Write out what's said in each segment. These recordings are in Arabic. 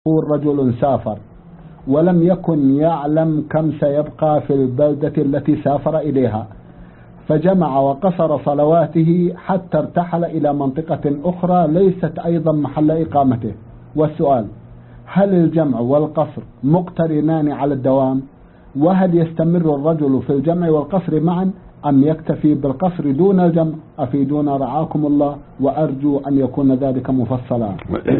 رجل سافر ولم يكن يعلم كم سيبقى في البلدة التي سافر إليها، فجمع وقصر صلواته حتى ارتحل إلى منطقة أخرى ليست أيضا محل إقامته. والسؤال: هل الجمع والقصر مقترنان على الدوام؟ وهل يستمر الرجل في الجمع والقصر معا أم يكتفي بالقصر دون الجمع؟ أفيدونا رعاكم الله، وأرجو أن يكون ذلك مفصلا.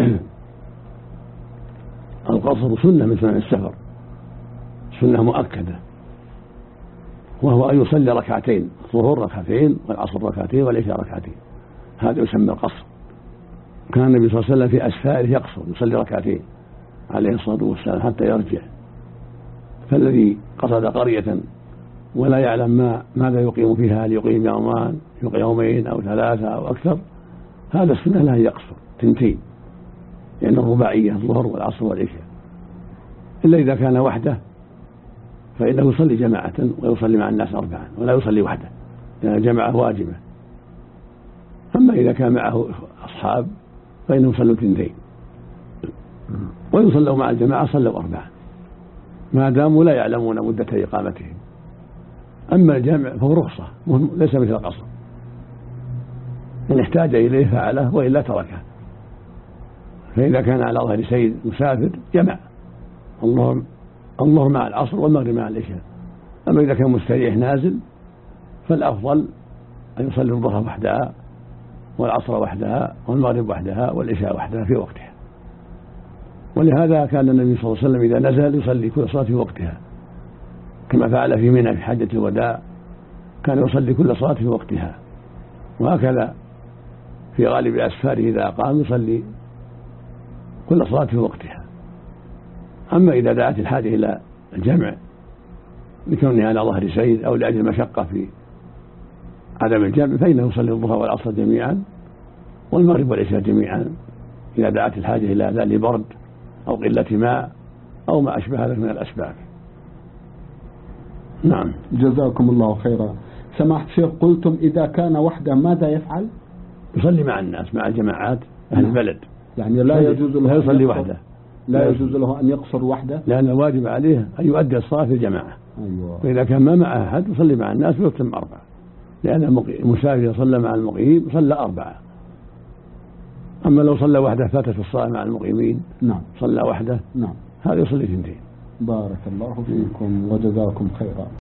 القصر سنة من سنن السفر، سنة مؤكدة، وهو أن يصلي ركعتين، الظهر ركعتين والعصر ركعتين والعشاء ركعتين، هذا يسمى القصر. كان النبي صلى الله عليه وسلم في أسفاره يقصر، يصلي ركعتين عليه الصلاة والسلام حتى يرجع. فالذي قصد قرية ولا يعلم ماذا يقيم فيها، هل يقيم يومان يومين أو ثلاثة أو أكثر، هذا السنة له يقصر تنتين، لأن الرباعية الظهر والعصر والعشاء. إلا إذا كان وحده فإنه يصلي جماعة ويصلي مع الناس أربعا ولا يصلي وحده، لأن الجماعة واجبة. أما إذا كان معه أصحاب فإنه يصلوا تنتين، ويصلوا مع الجماعة صلوا أربعا ما داموا لا يعلمون مدة إقامتهم. أما الجمع فهو رخصة ليس مثل القصر، إن احتاج إليه فعله وإلا تركه. فإذا كان على ظهر سيد مسافر جمع الظهر مع العصر والمغرب مع العشاء. أما إذا كان مستريح نازل فالأفضل أن يصلي الظهر وحدها والعصر وحدها والمغرب وحدها والعشاء وحدها في وقتها. ولهذا كان النبي صلى الله عليه وسلم إذا نزل يصلي كل صلاة في وقتها، كما فعل في منى في حجة الوداع، كان يصلي كل صلاة في وقتها. وهكذا في غالب أسفاره إذا قام يصلي كل صلاة في وقتها. أما إذا دعت الحاجة إلى الجمع لكونه على ظهر سير أو لأجل مشقة في عدم الجمع فإنه يصلي الظهر والعصر جميعا والمغرب والعشاء جميعا إذا دعت الحاجة إلى ذلك لبرد أو قلة ماء أو ما أشبه ذلك من الأسباب. نعم. جزاكم الله خيرا. سماحة الشيخ، قلتم إذا كان وحده ماذا يفعل؟ يصلي مع الناس مع الجماعات أهل البلد، يعني لا يجوز له أن يصلي وحده، لا يجوز له أن يقصر وحده، لأن الواجب عليه أن يؤدي الصلاة في الجماعة. أيوة. وإذا كان ما معه أحد يصلي مع الناس ويتم أربعة، لأن المسافر صلى مع المقيم صلى أربعة. أما لو صلى وحده فاتت الصلاة مع المقيمين نعم صلى وحده نعم هذا يصلي اثنتين. بارك الله فيكم وجزاكم خيرا.